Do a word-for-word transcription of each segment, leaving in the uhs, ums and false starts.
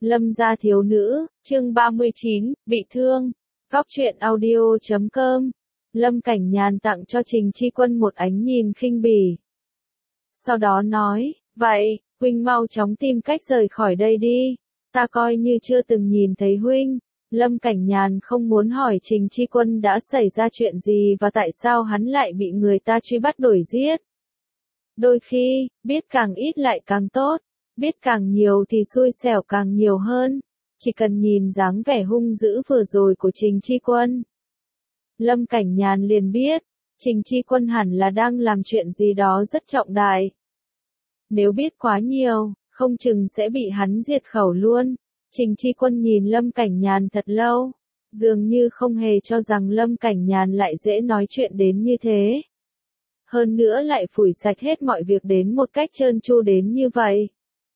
Lâm gia thiếu nữ, chương ba mươi chín, bị thương. Góc truyện audio chấm com. Lâm Cảnh Nhàn tặng cho Trình Chi Quân một ánh nhìn khinh bỉ. Sau đó nói, vậy, huynh mau chóng tìm cách rời khỏi đây đi. Ta coi như chưa từng nhìn thấy huynh. Lâm Cảnh Nhàn không muốn hỏi Trình Chi Quân đã xảy ra chuyện gì và tại sao hắn lại bị người ta truy bắt đuổi giết. Đôi khi, biết càng ít lại càng tốt. Biết càng nhiều thì xui xẻo càng nhiều hơn, chỉ cần nhìn dáng vẻ hung dữ vừa rồi của Trình Chi Quân. Lâm Cảnh Nhàn liền biết, Trình Chi Quân hẳn là đang làm chuyện gì đó rất trọng đại. Nếu biết quá nhiều, không chừng sẽ bị hắn diệt khẩu luôn. Trình Chi Quân nhìn Lâm Cảnh Nhàn thật lâu, dường như không hề cho rằng Lâm Cảnh Nhàn lại dễ nói chuyện đến như thế. Hơn nữa lại phủi sạch hết mọi việc đến một cách trơn tru đến như vậy.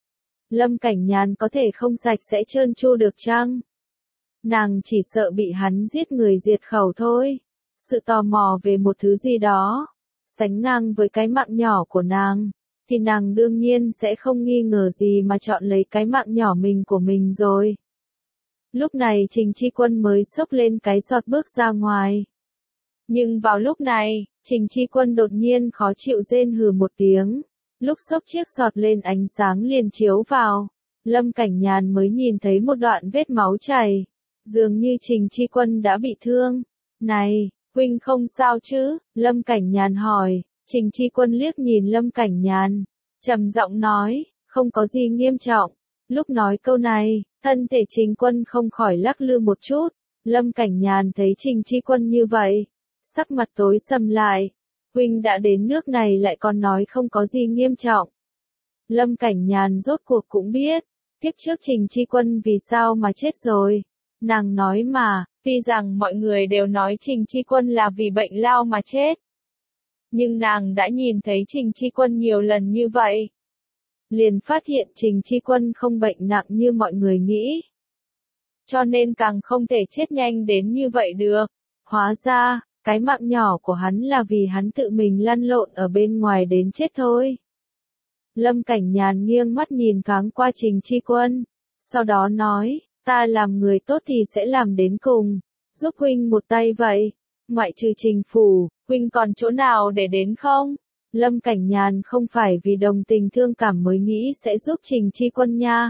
Lâm Cảnh Nhàn có thể không sạch sẽ trơn tru được chăng? Nàng chỉ sợ bị hắn giết người diệt khẩu thôi. Sự tò mò về một thứ gì đó, sánh ngang với cái mạng nhỏ của nàng, thì nàng đương nhiên sẽ không nghi ngờ gì mà chọn lấy cái mạng nhỏ mình của mình rồi. Lúc này Trình Chi Quân mới xốc lên cái giọt bước ra ngoài. Nhưng vào lúc này, Trình Chi Quân đột nhiên khó chịu rên hừ một tiếng. Lúc xốc chiếc giọt lên ánh sáng liền chiếu vào, Lâm Cảnh Nhàn mới nhìn thấy một đoạn vết máu chảy. Dường như Trình Chi Quân đã bị thương. Này, huynh không sao chứ? Lâm Cảnh Nhàn hỏi. Trình Chi Quân liếc nhìn Lâm Cảnh Nhàn, trầm giọng nói, không có gì nghiêm trọng. Lúc nói câu này, thân thể Trình Quân không khỏi lắc lư một chút. Lâm Cảnh Nhàn thấy Trình Chi Quân như vậy, sắc mặt tối sầm lại. Huynh đã đến nước này lại còn nói không có gì nghiêm trọng. Lâm Cảnh Nhàn rốt cuộc cũng biết, kiếp trước Trình Chi Quân vì sao mà chết rồi. Nàng nói mà, tuy rằng mọi người đều nói Trình Chi Quân là vì bệnh lao mà chết. Nhưng nàng đã nhìn thấy Trình Chi Quân nhiều lần như vậy. Liền phát hiện Trình Chi Quân không bệnh nặng như mọi người nghĩ. Cho nên càng không thể chết nhanh đến như vậy được. Hóa ra, cái mạng nhỏ của hắn là vì hắn tự mình lăn lộn ở bên ngoài đến chết thôi. Lâm Cảnh Nhàn nghiêng mắt nhìn thoáng qua Trình Chi Quân. Sau đó nói, ta làm người tốt thì sẽ làm đến cùng. Giúp huynh một tay vậy. Ngoại trừ Trình phủ, huynh còn chỗ nào để đến không? Lâm Cảnh Nhàn không phải vì đồng tình thương cảm mới nghĩ sẽ giúp Trình Chi Quân nha.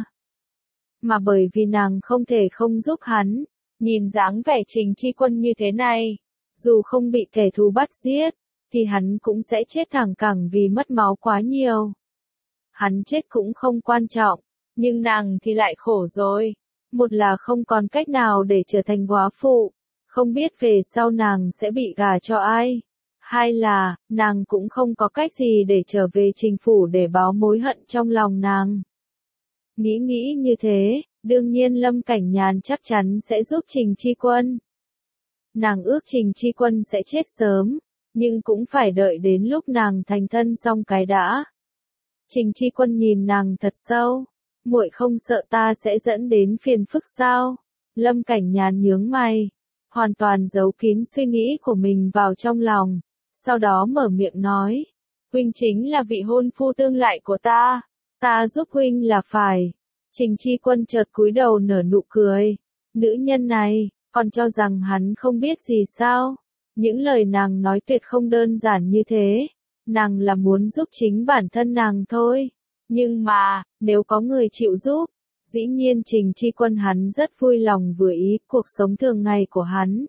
Mà bởi vì nàng không thể không giúp hắn. Nhìn dáng vẻ Trình Chi Quân như thế này. Dù không bị kẻ thù bắt giết, thì hắn cũng sẽ chết thẳng cẳng vì mất máu quá nhiều. Hắn chết cũng không quan trọng, nhưng nàng thì lại khổ rồi. Một là không còn cách nào để trở thành góa phụ, không biết về sau nàng sẽ bị gả cho ai. Hai là, nàng cũng không có cách gì để trở về Trình phủ để báo mối hận trong lòng nàng. Nghĩ nghĩ như thế, đương nhiên Lâm Cảnh Nhàn chắc chắn sẽ giúp Trình Chi Quân. Nàng ước Trình Chi Quân sẽ chết sớm, nhưng cũng phải đợi đến lúc nàng thành thân xong cái đã. Trình Chi Quân nhìn nàng thật sâu, muội không sợ ta sẽ dẫn đến phiền phức sao? Lâm Cảnh Nhàn nhướng mày, hoàn toàn giấu kín suy nghĩ của mình vào trong lòng, sau đó mở miệng nói, huynh chính là vị hôn phu tương lai của ta, ta giúp huynh là phải. Trình Chi Quân chợt cúi đầu nở nụ cười, nữ nhân này còn cho rằng hắn không biết gì sao? Những lời nàng nói tuyệt không đơn giản như thế. Nàng là muốn giúp chính bản thân nàng thôi. Nhưng mà, nếu có người chịu giúp, dĩ nhiên Trình Chi Quân hắn rất vui lòng vừa ý cuộc sống thường ngày của hắn.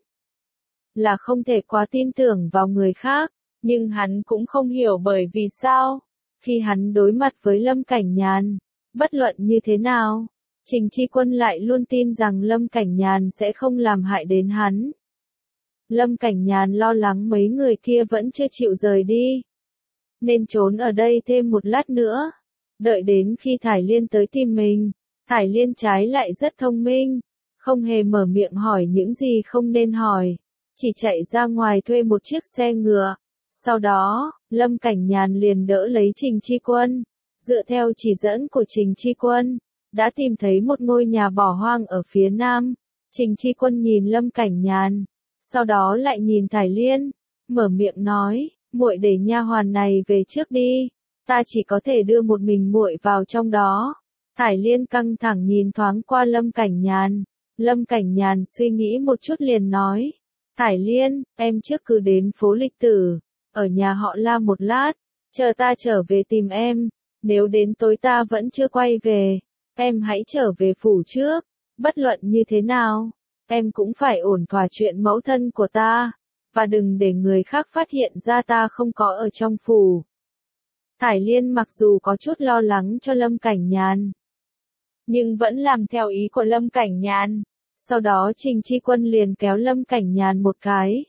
Là không thể quá tin tưởng vào người khác, nhưng hắn cũng không hiểu bởi vì sao. Khi hắn đối mặt với Lâm Cảnh Nhàn, bất luận như thế nào, Trình Chi Quân lại luôn tin rằng Lâm Cảnh Nhàn sẽ không làm hại đến hắn. Lâm Cảnh Nhàn lo lắng mấy người kia vẫn chưa chịu rời đi, nên trốn ở đây thêm một lát nữa. Đợi đến khi Thải Liên tới tìm mình, Thải Liên trái lại rất thông minh, không hề mở miệng hỏi những gì không nên hỏi, chỉ chạy ra ngoài thuê một chiếc xe ngựa. Sau đó, Lâm Cảnh Nhàn liền đỡ lấy Trình Chi Quân, dựa theo chỉ dẫn của Trình Chi Quân, đã tìm thấy một ngôi nhà bỏ hoang ở phía nam. Trình Chi Quân nhìn Lâm Cảnh Nhàn, sau đó lại nhìn Thải Liên, mở miệng nói, muội để nha hoàn này về trước đi, ta chỉ có thể đưa một mình muội vào trong đó. Thải Liên căng thẳng nhìn thoáng qua Lâm Cảnh Nhàn. Lâm Cảnh Nhàn suy nghĩ một chút liền nói. Thải Liên, em trước cứ đến phố Lịch Tử, ở nhà họ La một lát, chờ ta trở về tìm em. Nếu đến tối ta vẫn chưa quay về, em hãy trở về phủ trước. Bất luận như thế nào, em cũng phải ổn thỏa chuyện mẫu thân của ta, và đừng để người khác phát hiện ra ta không có ở trong phủ. Thải Liên mặc dù có chút lo lắng cho Lâm Cảnh Nhàn, nhưng vẫn làm theo ý của Lâm Cảnh Nhàn. Sau đó Trình Chi Quân liền kéo Lâm Cảnh Nhàn một cái.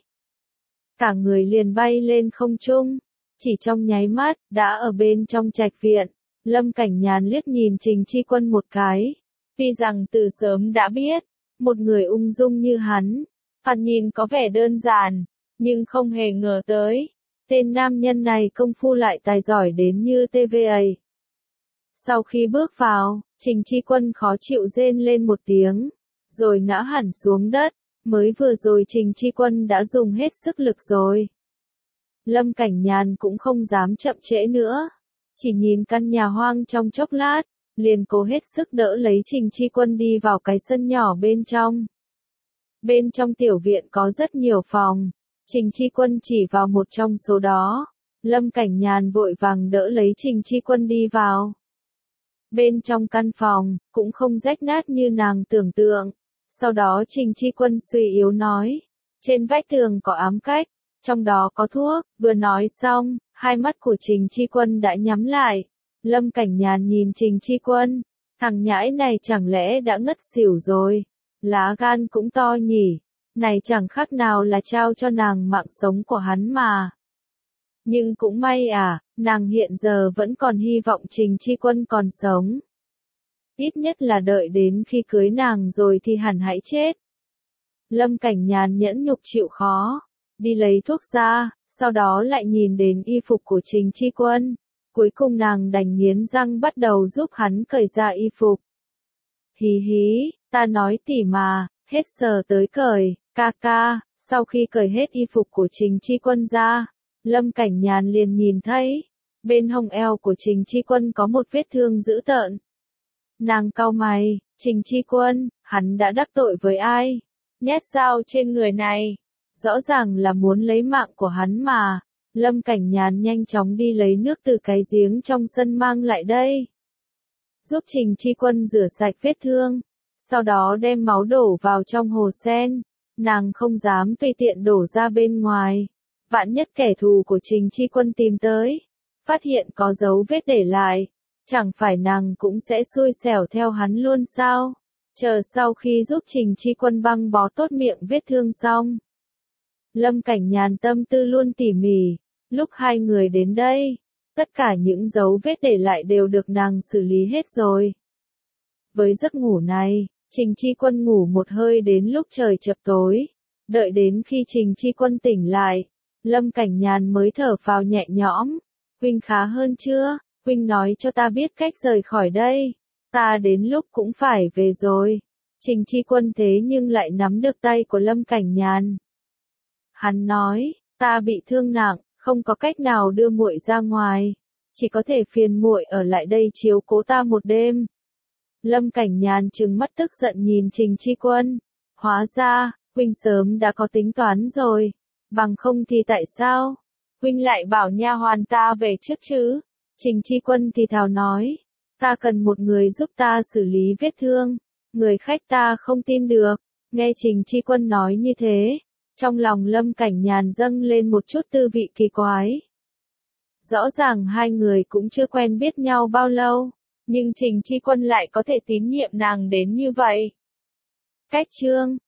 Cả người liền bay lên không trung. Chỉ trong nháy mắt, đã ở bên trong trạch viện. Lâm Cảnh Nhàn liếc nhìn Trình Chi Quân một cái. Tuy rằng từ sớm đã biết, một người ung dung như hắn, thoạt nhìn có vẻ đơn giản, nhưng không hề ngờ tới. Tên nam nhân này công phu lại tài giỏi đến như tê vậy. Sau khi bước vào, Trình Chi Quân khó chịu rên lên một tiếng, rồi ngã hẳn xuống đất. Mới vừa rồi Trình Chi Quân đã dùng hết sức lực rồi. Lâm Cảnh Nhàn cũng không dám chậm trễ nữa, chỉ nhìn căn nhà hoang trong chốc lát, liền cố hết sức đỡ lấy Trình Chi Quân đi vào cái sân nhỏ bên trong. Bên trong tiểu viện có rất nhiều phòng, Trình Chi Quân chỉ vào một trong số đó. Lâm Cảnh Nhàn vội vàng đỡ lấy Trình Chi Quân đi vào. Bên trong căn phòng, cũng không rách nát như nàng tưởng tượng. Sau đó Trình Chi Quân suy yếu nói, trên vách tường có ám cách, trong đó có thuốc. Vừa nói xong, hai mắt của Trình Chi Quân đã nhắm lại. Lâm Cảnh Nhàn nhìn Trình Chi Quân, thằng nhãi này chẳng lẽ đã ngất xỉu rồi, lá gan cũng to nhỉ, này chẳng khác nào là trao cho nàng mạng sống của hắn mà. Nhưng cũng may à, nàng hiện giờ vẫn còn hy vọng Trình Chi Quân còn sống. Ít nhất là đợi đến khi cưới nàng rồi thì hẳn hãy chết. Lâm Cảnh Nhàn nhẫn nhục chịu khó, đi lấy thuốc ra, sau đó lại nhìn đến y phục của Trình Chi Quân. Cuối cùng nàng đành nghiến răng bắt đầu giúp hắn cởi ra y phục. Hí hí, ta nói tỉ mà, hết sờ tới cởi, ca ca. Sau khi cởi hết y phục của Trình Chi Quân ra, Lâm Cảnh Nhàn liền nhìn thấy, bên hông eo của Trình Chi Quân có một vết thương dữ tợn. Nàng cau mày, Trình Chi Quân, hắn đã đắc tội với ai? Nhét dao trên người này, rõ ràng là muốn lấy mạng của hắn mà. Lâm Cảnh Nhàn nhanh chóng đi lấy nước từ cái giếng trong sân mang lại đây, giúp Trình Chi Quân rửa sạch vết thương, sau đó đem máu đổ vào trong hồ sen. Nàng không dám tùy tiện đổ ra bên ngoài, vạn nhất kẻ thù của Trình Chi Quân tìm tới, phát hiện có dấu vết để lại, chẳng phải nàng cũng sẽ xui xẻo theo hắn luôn sao? Chờ sau khi giúp Trình Chi Quân băng bó tốt miệng vết thương xong, Lâm Cảnh Nhàn tâm tư luôn tỉ mỉ. Lúc hai người đến đây, tất cả những dấu vết để lại đều được nàng xử lý hết rồi. Với giấc ngủ này, Trình Chi Quân ngủ một hơi đến lúc trời chập tối. Đợi đến khi Trình Chi Quân tỉnh lại, Lâm Cảnh Nhàn mới thở phào nhẹ nhõm. Huynh khá hơn chưa? Huynh nói cho ta biết cách rời khỏi đây. Ta đến lúc cũng phải về rồi. Trình Chi Quân thế nhưng lại nắm được tay của Lâm Cảnh Nhàn. Hắn nói, ta bị thương nặng, không có cách nào đưa muội ra ngoài, chỉ có thể phiền muội ở lại đây chiếu cố ta một đêm. Lâm Cảnh Nhàn trừng mắt tức giận nhìn Trình Chi Quân. Hóa ra, huynh sớm đã có tính toán rồi, bằng không thì tại sao huynh lại bảo nha hoàn ta về trước chứ? Trình Chi Quân thì thào nói, ta cần một người giúp ta xử lý vết thương, người khách ta không tin được. Nghe Trình Chi Quân nói như thế, trong lòng Lâm Cảnh Nhàn dâng lên một chút tư vị kỳ quái. Rõ ràng hai người cũng chưa quen biết nhau bao lâu, nhưng Trình Chi Quân lại có thể tín nhiệm nàng đến như vậy. Cách chương